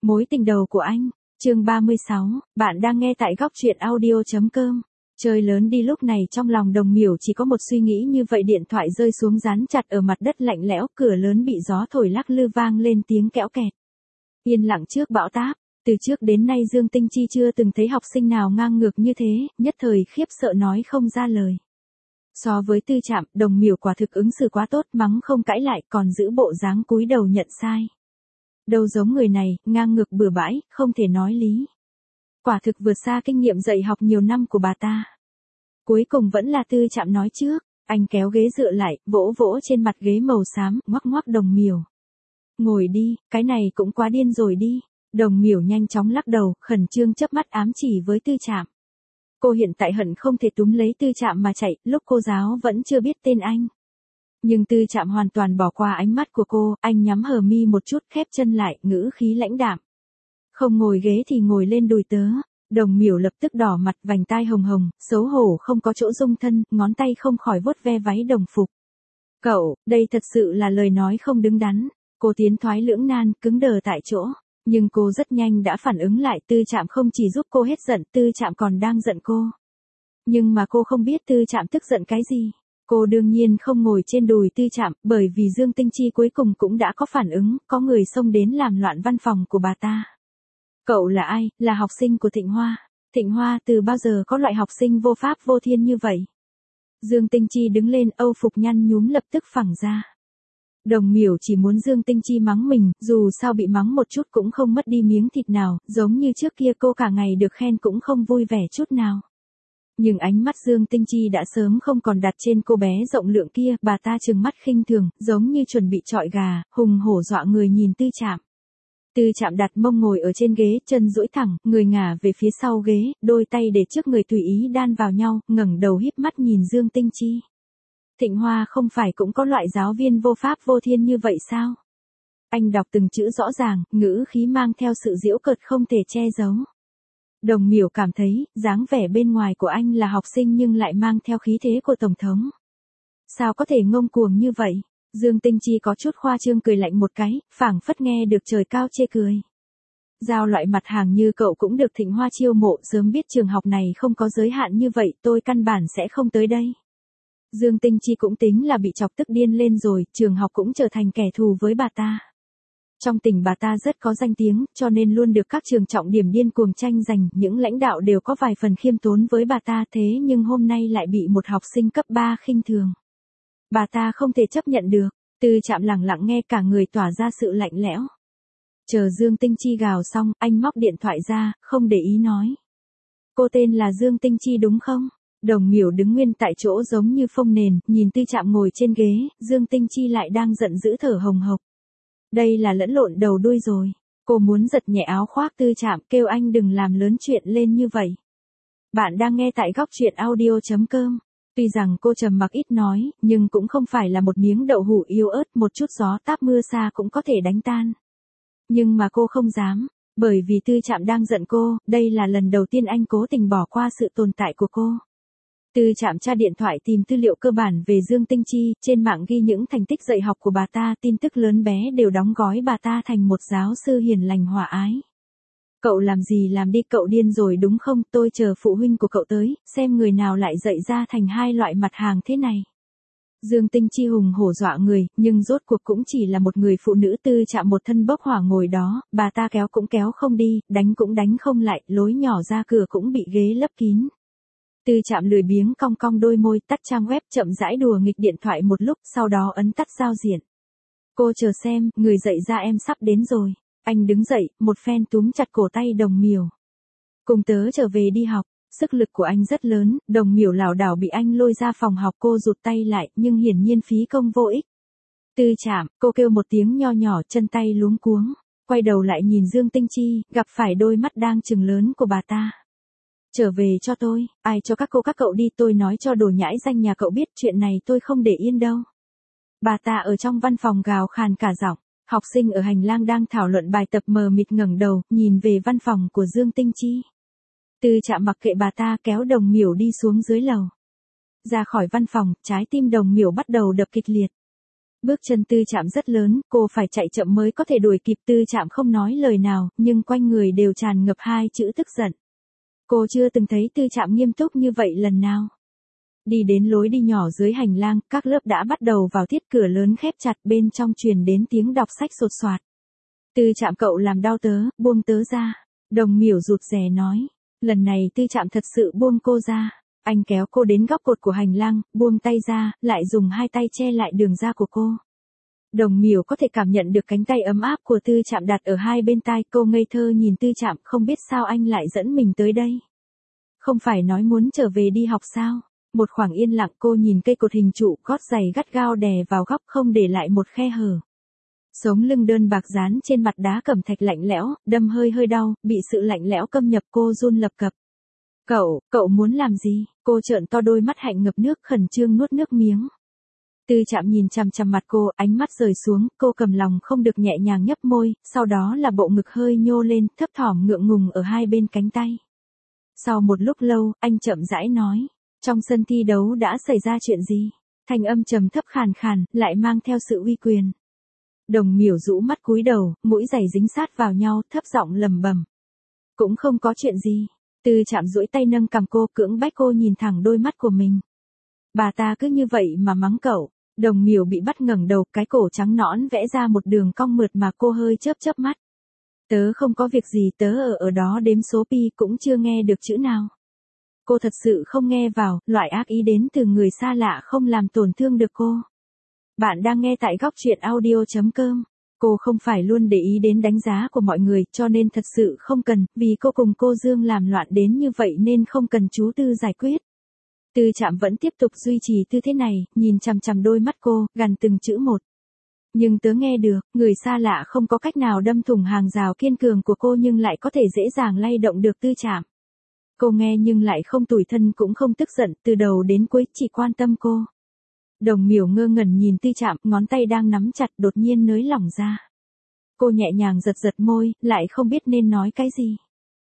Mối tình đầu của anh, chương 36, bạn đang nghe tại góc truyện audio.com. Chơi lớn đi. Lúc này trong lòng Đồng Miểu chỉ có một suy nghĩ như vậy, điện thoại rơi xuống dán chặt ở mặt đất lạnh lẽo, cửa lớn bị gió thổi lắc lư vang lên tiếng kẽo kẹt. Yên lặng trước bão táp, từ trước đến nay Dương Tinh Chi chưa từng thấy học sinh nào ngang ngược như thế, nhất thời khiếp sợ nói không ra lời. So với Tư Trạm, Đồng Miểu quả thực ứng xử quá tốt, mắng không cãi lại, còn giữ bộ dáng cúi đầu nhận sai. Đâu giống người này, ngang ngược bừa bãi, không thể nói lý. Quả thực vượt xa kinh nghiệm dạy học nhiều năm của bà ta. Cuối cùng vẫn là Tư Trạm nói trước, anh kéo ghế dựa lại, vỗ vỗ trên mặt ghế màu xám, ngoắc ngoắc Đồng Miểu. Ngồi đi, cái này cũng quá điên rồi đi. Đồng Miểu nhanh chóng lắc đầu, khẩn trương chớp mắt ám chỉ với Tư Trạm. Cô hiện tại hận không thể túm lấy Tư Trạm mà chạy, lúc cô giáo vẫn chưa biết tên anh. Nhưng Tư Trạm hoàn toàn bỏ qua ánh mắt của cô, anh nhắm hờ mi một chút, khép chân lại, ngữ khí lãnh đạm. Không ngồi ghế thì ngồi lên đùi tớ. Đồng Miểu lập tức đỏ mặt, vành tai hồng hồng, xấu hổ không có chỗ dung thân, ngón tay không khỏi vuốt ve váy đồng phục. Cậu, đây thật sự là lời nói không đứng đắn. Cô tiến thoái lưỡng nan, cứng đờ tại chỗ. Nhưng cô rất nhanh đã phản ứng lại, Tư Trạm không chỉ giúp cô hết giận, Tư Trạm còn đang giận cô. Nhưng mà cô không biết Tư Trạm tức giận cái gì. Cô đương nhiên không ngồi trên đùi Tư Trạm, bởi vì Dương Tinh Chi cuối cùng cũng đã có phản ứng, có người xông đến làm loạn văn phòng của bà ta. Cậu là ai? Là học sinh của Thịnh Hoa. Thịnh Hoa từ bao giờ có loại học sinh vô pháp vô thiên như vậy? Dương Tinh Chi đứng lên, âu phục nhăn nhúm lập tức phẳng ra. Đồng Miểu chỉ muốn Dương Tinh Chi mắng mình, dù sao bị mắng một chút cũng không mất đi miếng thịt nào, giống như trước kia cô cả ngày được khen cũng không vui vẻ chút nào. Nhưng ánh mắt Dương Tinh Chi đã sớm không còn đặt trên cô bé rộng lượng kia, bà ta trừng mắt khinh thường, giống như chuẩn bị chọi gà, hùng hổ dọa người nhìn Tư Trạm. Tư Trạm đặt mông ngồi ở trên ghế, chân duỗi thẳng, người ngả về phía sau ghế, đôi tay để trước người tùy ý đan vào nhau, ngẩng đầu híp mắt nhìn Dương Tinh Chi. Thịnh Hoa không phải cũng có loại giáo viên vô pháp vô thiên như vậy sao? Anh đọc từng chữ rõ ràng, ngữ khí mang theo sự giễu cợt không thể che giấu. Đồng Miểu cảm thấy, dáng vẻ bên ngoài của anh là học sinh nhưng lại mang theo khí thế của Tổng thống. Sao có thể ngông cuồng như vậy? Dương Tinh Chi có chút khoa trương cười lạnh một cái, phảng phất nghe được trời cao chê cười. Giao loại mặt hàng như cậu cũng được Thịnh Hoa chiêu mộ, sớm biết trường học này không có giới hạn như vậy, tôi căn bản sẽ không tới đây. Dương Tinh Chi cũng tính là bị chọc tức điên lên rồi, trường học cũng trở thành kẻ thù với bà ta. Trong tỉnh bà ta rất có danh tiếng, cho nên luôn được các trường trọng điểm điên cuồng tranh giành, những lãnh đạo đều có vài phần khiêm tốn với bà ta, thế nhưng hôm nay lại bị một học sinh cấp 3 khinh thường. Bà ta không thể chấp nhận được, Tư Trạm lặng lặng nghe cả người tỏa ra sự lạnh lẽo. Chờ Dương Tinh Chi gào xong, anh móc điện thoại ra, không để ý nói. Cô tên là Dương Tinh Chi đúng không? Đồng Miểu đứng nguyên tại chỗ giống như phông nền, nhìn Tư Trạm ngồi trên ghế, Dương Tinh Chi lại đang giận dữ thở hồng hộc. Đây là lẫn lộn đầu đuôi rồi. Cô muốn giật nhẹ áo khoác Tư Trạm, kêu anh đừng làm lớn chuyện lên như vậy. Bạn đang nghe tại góc truyện audio.com. Tuy rằng cô trầm mặc ít nói, nhưng cũng không phải là một miếng đậu hũ yếu ớt, một chút gió táp mưa xa cũng có thể đánh tan. Nhưng mà cô không dám, bởi vì Tư Trạm đang giận cô, đây là lần đầu tiên anh cố tình bỏ qua sự tồn tại của cô. Tư Trạm tra điện thoại tìm tư liệu cơ bản về Dương Tinh Chi, trên mạng ghi những thành tích dạy học của bà ta, tin tức lớn bé đều đóng gói bà ta thành một giáo sư hiền lành hòa ái. Cậu làm gì làm đi, cậu điên rồi đúng không? Tôi chờ phụ huynh của cậu tới, xem người nào lại dạy ra thành hai loại mặt hàng thế này. Dương Tinh Chi hùng hổ dọa người, nhưng rốt cuộc cũng chỉ là một người phụ nữ. Tư Trạm một thân bốc hỏa ngồi đó, bà ta kéo cũng kéo không đi, đánh cũng đánh không lại, lối nhỏ ra cửa cũng bị ghế lấp kín. Tư Trạm lười biếng cong cong đôi môi, tắt trang web, chậm rãi đùa nghịch điện thoại một lúc, sau đó ấn tắt giao diện. Cô chờ xem, người dạy ra em sắp đến rồi. Anh đứng dậy, một phen túm chặt cổ tay Đồng Miểu. Cùng tớ trở về đi học. Sức lực của anh rất lớn, Đồng Miểu lảo đảo bị anh lôi ra phòng học, cô rụt tay lại, nhưng hiển nhiên phí công vô ích. Tư Trạm, cô kêu một tiếng nho nhỏ, chân tay luống cuống. Quay đầu lại nhìn Dương Tinh Chi, gặp phải đôi mắt đang trừng lớn của bà ta. Trở về cho tôi, ai cho các cô các cậu đi, tôi nói cho đồ nhãi danh nhà cậu biết, chuyện này tôi không để yên đâu. Bà ta ở trong văn phòng gào khàn cả giọng. Học sinh ở hành lang đang thảo luận bài tập mờ mịt ngẩng đầu, nhìn về văn phòng của Dương Tinh Chi. Tư Trạm mặc kệ bà ta, kéo Đồng Miểu đi xuống dưới lầu. Ra khỏi văn phòng, trái tim Đồng Miểu bắt đầu đập kịch liệt. Bước chân Tư Trạm rất lớn, cô phải chạy chậm mới có thể đuổi kịp. Tư Trạm không nói lời nào, nhưng quanh người đều tràn ngập hai chữ tức giận. Cô chưa từng thấy Tư Trạm nghiêm túc như vậy lần nào. Đi đến lối đi nhỏ dưới hành lang, các lớp đã bắt đầu vào tiết, cửa lớn khép chặt, bên trong truyền đến tiếng đọc sách sột soạt. Tư Trạm, cậu làm đau tớ, buông tớ ra. Đồng Miểu rụt rè nói. Lần này Tư Trạm thật sự buông cô ra. Anh kéo cô đến góc cột của hành lang, buông tay ra, lại dùng hai tay che lại đường ra của cô. Đồng Miểu có thể cảm nhận được cánh tay ấm áp của Tư Trạm đặt ở hai bên tai. Cô ngây thơ nhìn Tư Trạm, không biết sao anh lại dẫn mình tới đây. Không phải nói muốn trở về đi học sao? Một khoảng yên lặng, cô nhìn cây cột hình trụ, gót giày gắt gao đè vào góc, không để lại một khe hở. Sống lưng đơn bạc dán trên mặt đá cẩm thạch lạnh lẽo, đâm hơi đau, bị sự lạnh lẽo câm nhập, cô run lập cập. Cậu muốn làm gì? Cô trợn to đôi mắt hạnh ngập nước, khẩn trương nuốt nước miếng. Tư Trạm nhìn chằm chằm mặt cô, ánh mắt rời xuống, cô cầm lòng không được nhẹ nhàng nhấp môi, sau đó là bộ ngực hơi nhô lên, thấp thỏm ngượng ngùng ở hai bên cánh tay. Sau một lúc lâu, anh chậm rãi nói, trong sân thi đấu đã xảy ra chuyện gì? Thanh âm trầm thấp khàn khàn, lại mang theo sự uy quyền. Đồng Miểu rũ mắt cúi đầu, mũi giày dính sát vào nhau, thấp giọng lẩm bẩm. Cũng không có chuyện gì. Tư Trạm duỗi tay nâng cằm cô, cưỡng bách cô nhìn thẳng đôi mắt của mình. Bà ta cứ như vậy mà mắng cậu. Đồng Miểu bị bắt ngẩng đầu, cái cổ trắng nõn vẽ ra một đường cong mượt mà, cô hơi chớp mắt. Tớ không có việc gì, tớ ở đó đếm số pi, cũng chưa nghe được chữ nào. Cô thật sự không nghe vào, loại ác ý đến từ người xa lạ không làm tổn thương được cô. Bạn đang nghe tại góc truyện audio.com. Cô không phải luôn để ý đến đánh giá của mọi người, cho nên thật sự không cần, vì cô cùng cô Dương làm loạn đến như vậy nên không cần chú Tư giải quyết. Tư Trạm vẫn tiếp tục duy trì tư thế này, nhìn chằm chằm đôi mắt cô, gằn từng chữ một. Nhưng tớ nghe được, người xa lạ không có cách nào đâm thủng hàng rào kiên cường của cô nhưng lại có thể dễ dàng lay động được Tư Trạm. Cô nghe nhưng lại không tủi thân cũng không tức giận, từ đầu đến cuối chỉ quan tâm cô. Đồng Miểu ngơ ngẩn nhìn Tư Trạm, ngón tay đang nắm chặt đột nhiên nới lỏng ra. Cô nhẹ nhàng giật môi, lại không biết nên nói cái gì.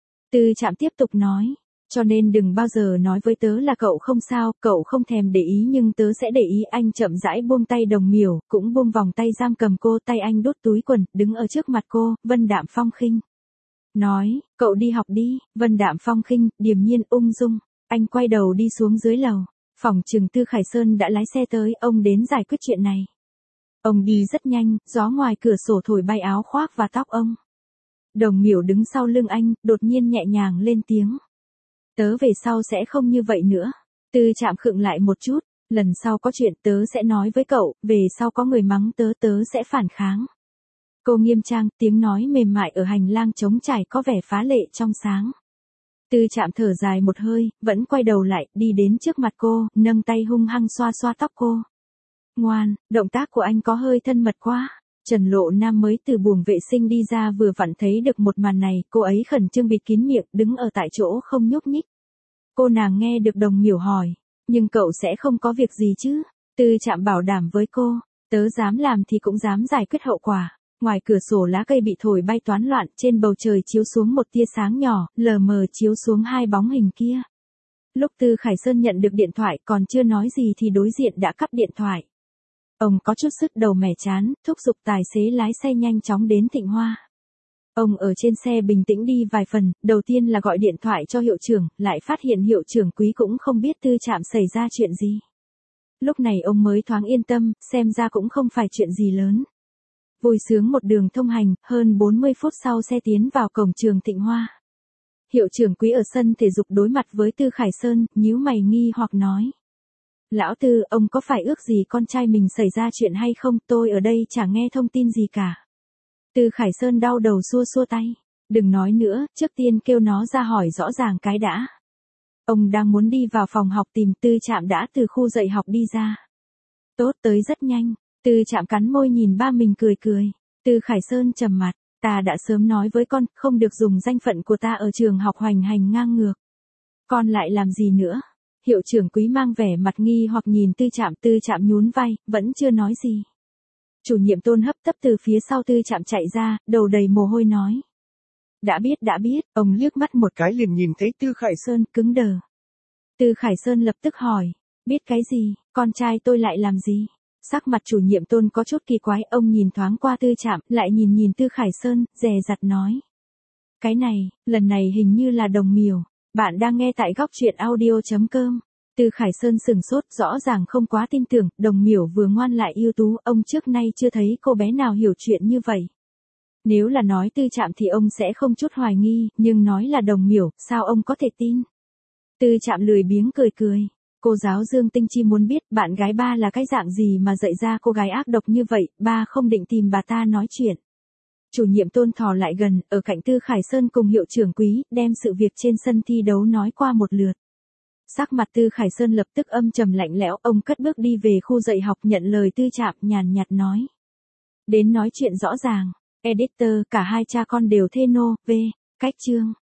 Tư Trạm tiếp tục nói, cho nên đừng bao giờ nói với tớ là cậu không sao, cậu không thèm để ý nhưng tớ sẽ để ý. Anh chậm rãi buông tay Đồng Miểu, cũng buông vòng tay giam cầm cô, tay anh đút túi quần, đứng ở trước mặt cô, vân đạm phong khinh. Nói, cậu đi học đi, vân đạm phong khinh, điềm nhiên ung dung. Anh quay đầu đi xuống dưới lầu. Phòng trường Tư Khải Sơn đã lái xe tới, ông đến giải quyết chuyện này. Ông đi rất nhanh, gió ngoài cửa sổ thổi bay áo khoác và tóc ông. Đồng Miểu đứng sau lưng anh, đột nhiên nhẹ nhàng lên tiếng. Tớ về sau sẽ không như vậy nữa. Tư Trạm khựng lại một chút, lần sau có chuyện tớ sẽ nói với cậu, về sau có người mắng tớ sẽ phản kháng. Cô nghiêm trang, tiếng nói mềm mại ở hành lang trống trải có vẻ phá lệ trong sáng. Tư Trạm thở dài một hơi, vẫn quay đầu lại, đi đến trước mặt cô, nâng tay hung hăng xoa xoa tóc cô. Ngoan, động tác của anh có hơi thân mật quá. Trần Lộ Nam mới từ buồng vệ sinh đi ra vừa vặn thấy được một màn này, cô ấy khẩn trương bịt kín miệng, đứng ở tại chỗ không nhúc nhích. Cô nàng nghe được Đồng Miểu hỏi, nhưng cậu sẽ không có việc gì chứ? Tư Trạm bảo đảm với cô, tớ dám làm thì cũng dám giải quyết hậu quả. Ngoài cửa sổ lá cây bị thổi bay toán loạn, trên bầu trời chiếu xuống một tia sáng nhỏ, lờ mờ chiếu xuống hai bóng hình kia. Lúc Tư Khải Sơn nhận được điện thoại còn chưa nói gì thì đối diện đã cắt điện thoại. Ông có chút sức đầu mẻ chán, thúc giục tài xế lái xe nhanh chóng đến Thịnh Hoa. Ông ở trên xe bình tĩnh đi vài phần, đầu tiên là gọi điện thoại cho hiệu trưởng, lại phát hiện hiệu trưởng Quý cũng không biết Tư Trạm xảy ra chuyện gì. Lúc này ông mới thoáng yên tâm, xem ra cũng không phải chuyện gì lớn. Vui sướng một đường thông hành, hơn 40 phút sau xe tiến vào cổng trường Thịnh Hoa. Hiệu trưởng Quý ở sân thể dục đối mặt với Tư Khải Sơn, nhíu mày nghi hoặc nói. Lão Tư, ông có phải ước gì con trai mình xảy ra chuyện hay không? Tôi ở đây chả nghe thông tin gì cả. Tư Khải Sơn đau đầu xua xua tay. Đừng nói nữa, trước tiên kêu nó ra hỏi rõ ràng cái đã. Ông đang muốn đi vào phòng học tìm Tư Trạm đã từ khu dạy học đi ra. Tốt, tới rất nhanh. Tư Trạm cắn môi nhìn ba mình cười. Tư Khải Sơn trầm mặt. Ta đã sớm nói với con, không được dùng danh phận của ta ở trường học hoành hành ngang ngược. Con lại làm gì nữa? Hiệu trưởng Quý mang vẻ mặt nghi hoặc nhìn Tư Trạm nhún vai, vẫn chưa nói gì. Chủ nhiệm Tôn hấp tấp từ phía sau Tư Trạm chạy ra, đầu đầy mồ hôi nói. Đã biết, ông liếc mắt một cái liền nhìn thấy Tư Khải Sơn cứng đờ. Tư Khải Sơn lập tức hỏi, biết cái gì, con trai tôi lại làm gì? Sắc mặt chủ nhiệm Tôn có chút kỳ quái, ông nhìn thoáng qua Tư Trạm, lại nhìn Tư Khải Sơn, dè dặt nói. Cái này, lần này hình như là đồng miểu. Bạn đang nghe tại góc truyện audio.com. Tư Khải Sơn sừng sốt, rõ ràng không quá tin tưởng, đồng miểu vừa ngoan lại ưu tú, ông trước nay chưa thấy cô bé nào hiểu chuyện như vậy. Nếu là nói Tư Trạm thì ông sẽ không chút hoài nghi, nhưng nói là đồng miểu, sao ông có thể tin? Tư Trạm lười biếng cười cười. Cô giáo Dương Tinh Chi muốn biết bạn gái ba là cái dạng gì mà dạy ra cô gái ác độc như vậy, ba không định tìm bà ta nói chuyện. Chủ nhiệm Tôn thò lại gần, ở cạnh Tư Khải Sơn cùng hiệu trưởng Quý, đem sự việc trên sân thi đấu nói qua một lượt. Sắc mặt Tư Khải Sơn lập tức âm trầm lạnh lẽo, ông cất bước đi về khu dạy học nhận lời Tư Trạm, nhàn nhạt nói. Đến nói chuyện rõ ràng, editor, cả hai cha con đều thê nô, cách chương.